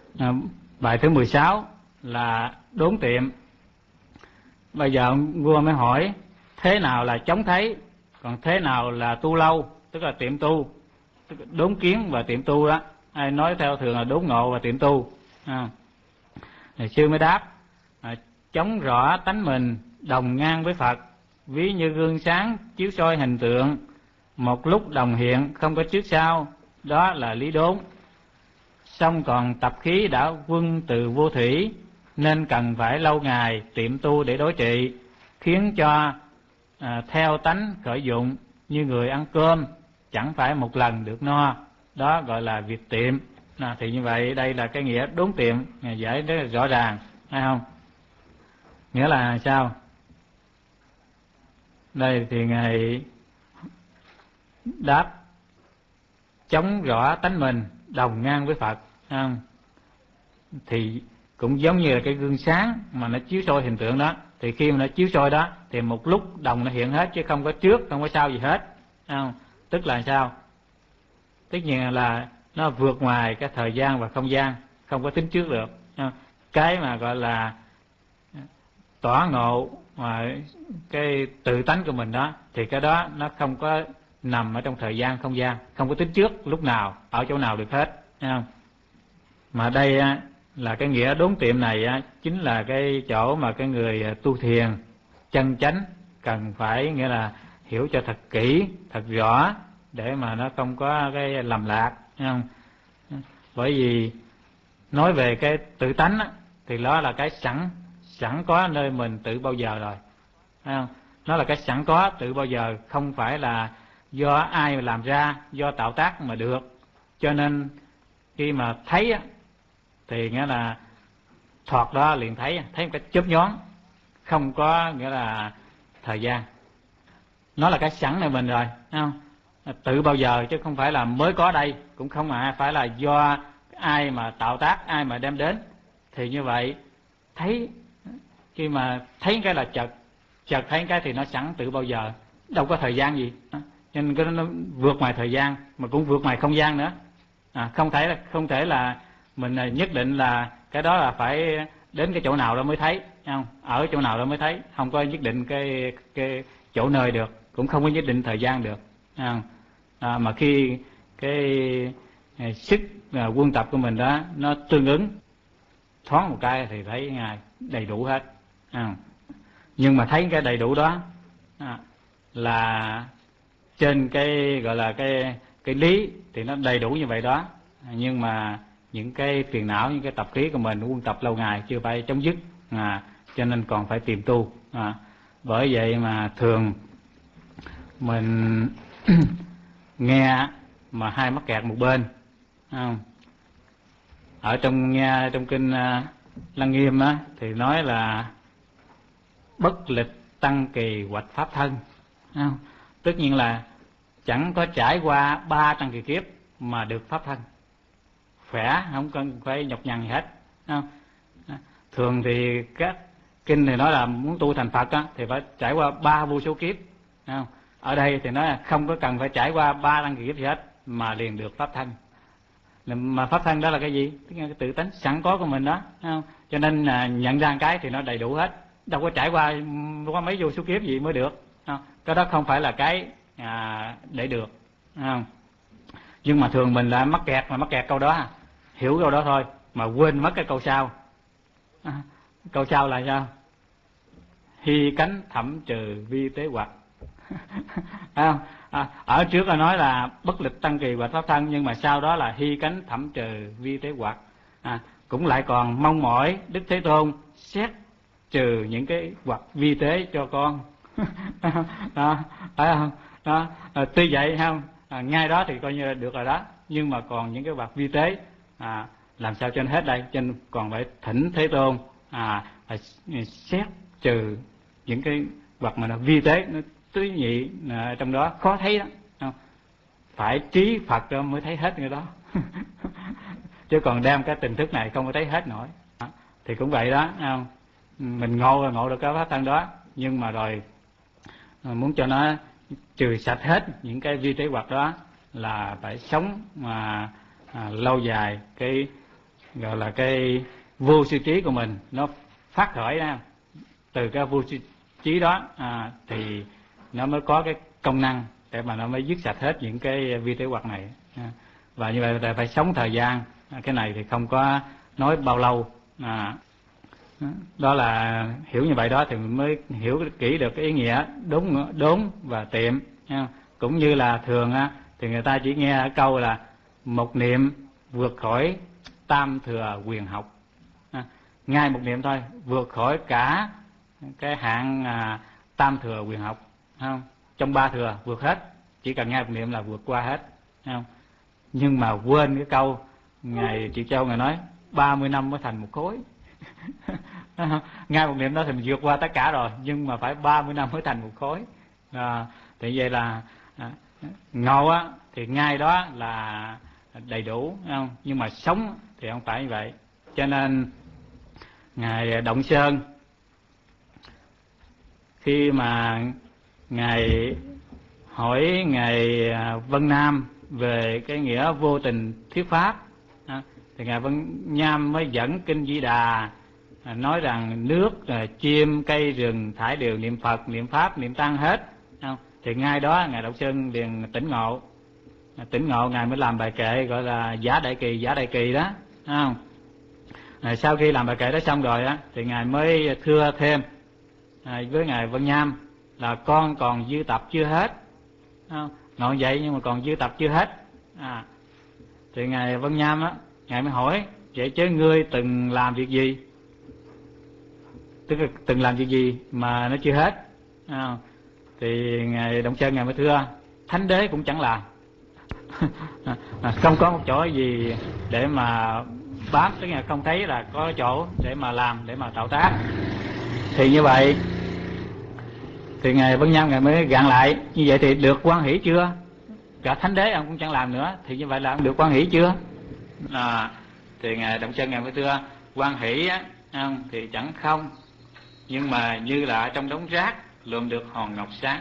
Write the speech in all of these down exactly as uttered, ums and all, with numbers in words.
À, bài thứ mười sáu là đốn tiệm. Bây giờ vua mới hỏi thế nào là chống thấy, còn thế nào là tu lâu, tức là tiệm tu, tức là đốn kiến và tiệm tu đó. Ai nói theo thường là đốn ngộ và tiệm tu. À. Thì sư mới đáp, à, chống rõ tánh mình đồng ngang với Phật, ví như gương sáng chiếu soi hình tượng, một lúc đồng hiện không có trước sau, đó là lý đốn. Xong còn tập khí đã quân từ vô thủy, nên cần phải lâu ngày tiệm tu để đối trị, khiến cho à, theo tánh khởi dụng như người ăn cơm, chẳng phải một lần được no, đó gọi là việc tiệm. À, thì như vậy đây là cái nghĩa đốn tiệm, giải rất là rõ ràng, phải không? Nghĩa là sao? Đây thì Ngài đáp chống rõ tánh mình đồng ngang với Phật, không? Thì cũng giống như là cái gương sáng mà nó chiếu soi hình tượng đó, thì khi mà nó chiếu soi đó thì một lúc đồng nó hiện hết, chứ không có trước không có sau gì hết, không? Tức là sao? Tất nhiên là nó vượt ngoài cái thời gian và không gian, không có tính trước được, không? Cái mà gọi là tỏ ngộ mà cái tự tánh của mình đó, thì cái đó nó không có nằm ở trong thời gian không gian, không có tính trước lúc nào ở chỗ nào được hết, thấy không? Mà đây là cái nghĩa đốn tiệm này chính là cái chỗ mà cái người tu thiền chân chánh cần phải, nghĩa là hiểu cho thật kỹ, thật rõ, để mà nó không có cái lầm lạc, thấy không? Bởi vì nói về cái tự tánh á, thì đó là cái sẵn sẵn có nơi mình tự bao giờ rồi, thấy không? Nó là cái sẵn có tự bao giờ, không phải là do ai mà làm ra, do tạo tác mà được. Cho nên khi mà thấy á, thì nghĩa là thoạt đó liền thấy, thấy một cái chớp nhoáng, không có nghĩa là thời gian. Nó là cái sẵn này mình rồi, thấy không? Tự bao giờ chứ không phải là mới có đây, cũng không mà phải là do ai mà tạo tác, ai mà đem đến. Thì như vậy thấy, khi mà thấy cái là chợt chợt thấy cái thì nó sẵn tự bao giờ, đâu có thời gian gì, cho nên cái nó vượt ngoài thời gian mà cũng vượt ngoài không gian nữa. À, không thể là không thể là mình nhất định là cái đó là phải đến cái chỗ nào đó mới thấy, không? Ở chỗ nào đó mới thấy, không có nhất định cái cái chỗ nơi được, cũng không có nhất định thời gian được, không? À, mà khi cái sức à, quân tập của mình đó nó tương ứng, thoáng một cái thì thấy Ngài đầy đủ hết. À, nhưng mà thấy cái đầy đủ đó à, là trên cái gọi là cái cái lý thì nó đầy đủ như vậy đó, nhưng mà những cái phiền não, những cái tập khí của mình quân tập lâu ngày chưa phải chấm dứt, à, cho nên còn phải tìm tu. À, bởi vậy mà thường mình nghe mà hai mắc kẹt một bên, không? Ở trong nghe trong kinh uh, Lăng Nghiêm á, thì nói là bất lịch tăng kỳ hoạch pháp thân, không? Tất nhiên là chẳng có trải qua ba trăm kỳ kiếp mà được pháp thân khỏe, không cần phải nhọc nhằn gì hết, không? Thường thì các kinh thì nói là muốn tu thành Phật á, thì phải trải qua ba vô số kiếp, không? Ở đây thì nói là không có cần phải trải qua ba trăm kỳ kiếp gì hết mà liền được pháp thân. Mà pháp thân đó là cái gì? Tức là cái tự tánh sẵn có của mình đó, không? Cho nên là nhận ra cái thì nó đầy đủ hết, đâu có trải qua qua mấy vô số kiếp gì mới được, không? Cái đó không phải là cái à, để được, không? Nhưng mà thường mình là mắc kẹt, mà mắc kẹt câu đó, hiểu câu đó thôi mà quên mất cái câu sau. À, câu sau là sao? Hy cánh thẩm trừ vi tế hoặc. À, à, ở trước là nói là bất lịch tăng kỳ hoạch pháp thân, nhưng mà sau đó là hy cánh thẩm trừ vi tế hoặc. À, cũng lại còn mong mỏi Đức Thế Tôn xét trừ những cái hoặc vi tế cho con. Đó, phải không? Đó, à, tuy vậy không, à, ngay đó thì coi như là được rồi đó, nhưng mà còn những cái hoặc vi tế à, làm sao cho nó hết đây, cho nên còn phải thỉnh Thế Tôn à, phải xét trừ những cái hoặc mà nó vi tế, nó tứ nhị à, trong đó khó thấy đó, không? Phải trí Phật đó mới thấy hết người đó. Chứ còn đem cái tình thức này không có thấy hết nổi. Thì cũng vậy đó, không? Mình ngộ là ngộ được cái pháp thân đó, nhưng mà rồi muốn cho nó trừ sạch hết những cái vi tế hoặc đó là phải sống mà à, lâu dài cái gọi là cái vô sư trí của mình nó phát khởi ra. Từ cái vô sư trí đó à, thì nó mới có cái công năng để mà nó mới dứt sạch hết những cái vi tế hoặc này. À, và như vậy là phải sống thời gian, à, cái này thì không có nói bao lâu. À, đó là hiểu như vậy đó thì mình mới hiểu kỹ được cái ý nghĩa đốn đốn và tiệm. À, cũng như là thường á, thì người ta chỉ nghe ở câu là một niệm vượt khỏi tam thừa quyền học. À, ngay một niệm thôi vượt khỏi cả cái hạng à, tam thừa quyền học, không? Trong ba thừa vượt hết, chỉ cần nghe một niệm là vượt qua hết, không? Nhưng mà quên cái câu ngài Triệu Châu ngài nói ba mươi năm mới thành một khối. Ngay một niệm đó thì mình vượt qua tất cả rồi, nhưng mà phải ba mươi năm mới thành một khối. À, thì vậy là à, ngộ á thì ngay đó là đầy đủ, không? Nhưng mà sống thì không phải như vậy. Cho nên ngài Động Sơn khi mà ngài hỏi ngài Vân Nam về cái nghĩa vô tình thuyết pháp, thì ngài Vân Nam mới dẫn kinh Di Đà nói rằng nước, chim, cây, rừng thải đều niệm Phật, niệm Pháp, niệm Tăng hết. Thì ngay đó ngài Động Sơn liền tỉnh ngộ, tỉnh ngộ ngài mới làm bài kệ gọi là Giả Đại Kỳ, Giả Đại Kỳ đó, không? À, sau khi làm bài kệ đó xong rồi á, thì ngài mới thưa thêm à, với ngài Vân Nham là con còn dư tập chưa hết. Không? Ngộ vậy nhưng mà còn dư tập chưa hết. À, thì ngài Vân Nham á, ngài mới hỏi vậy chứ ngươi từng làm việc gì, tức là từng làm việc gì mà nó chưa hết. À, thì ngài Động Sơn ngài mới thưa thánh đế cũng chẳng làm. À, không có một chỗ gì để mà bám, tức là không thấy là có chỗ để mà làm, để mà tạo tác. Thì như vậy thì ngài Vân Nham ngài mới gạn lại như vậy thì được hoan hỷ chưa? Cả thánh đế ông cũng chẳng làm nữa, thì như vậy là ông được hoan hỷ chưa? À, thì ngài Động Sơn ngài mới thưa hoan hỷ á, không, thì chẳng không, nhưng mà như là ở trong đống rác lượm được hòn ngọc sáng.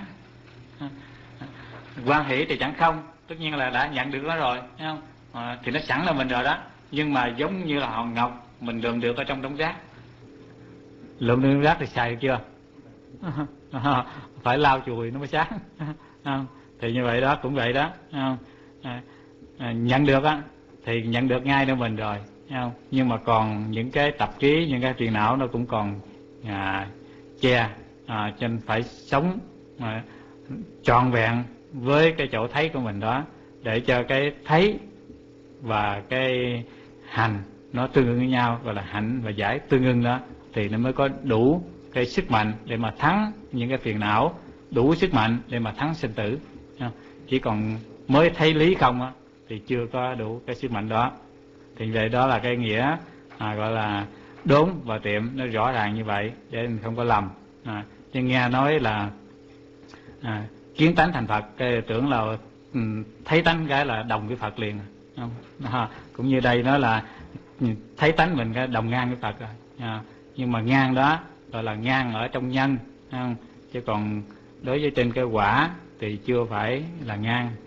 Hoan hỷ thì chẳng không, tất nhiên là đã nhận được nó rồi, thấy không? À, thì nó sẵn là mình rồi đó, nhưng mà giống như là hòn ngọc mình lượm được ở trong đống rác. Lượm được rác thì xài được chưa? Phải lau chùi nó mới sáng. Thì như vậy đó cũng vậy đó. À, à, nhận được á thì nhận được ngay nơi mình rồi, không? Nhưng mà còn những cái tập trí, những cái phiền não nó cũng còn à, che, à, cho nên phải sống à, trọn vẹn với cái chỗ thấy của mình đó, để cho cái thấy và cái hành nó tương ưng với nhau, gọi là hạnh và giải tương ưng đó, thì nó mới có đủ cái sức mạnh để mà thắng những cái phiền não, đủ sức mạnh để mà thắng sinh tử. Chỉ còn mới thấy lý không á, thì chưa có đủ cái sức mạnh đó. Thì vậy đó là cái nghĩa à, gọi là đốn và tiệm, nó rõ ràng như vậy để mình không có lầm. À, chứ nghe nói là à, kiến tánh thành Phật, cái tưởng là ừ, thấy tánh cái là đồng với Phật liền, không? À, cũng như đây nó là thấy tánh mình cái đồng ngang với Phật rồi. À, nhưng mà ngang đó gọi là ngang ở trong nhân, không? Chứ còn đối với trên cái quả thì chưa phải là ngang.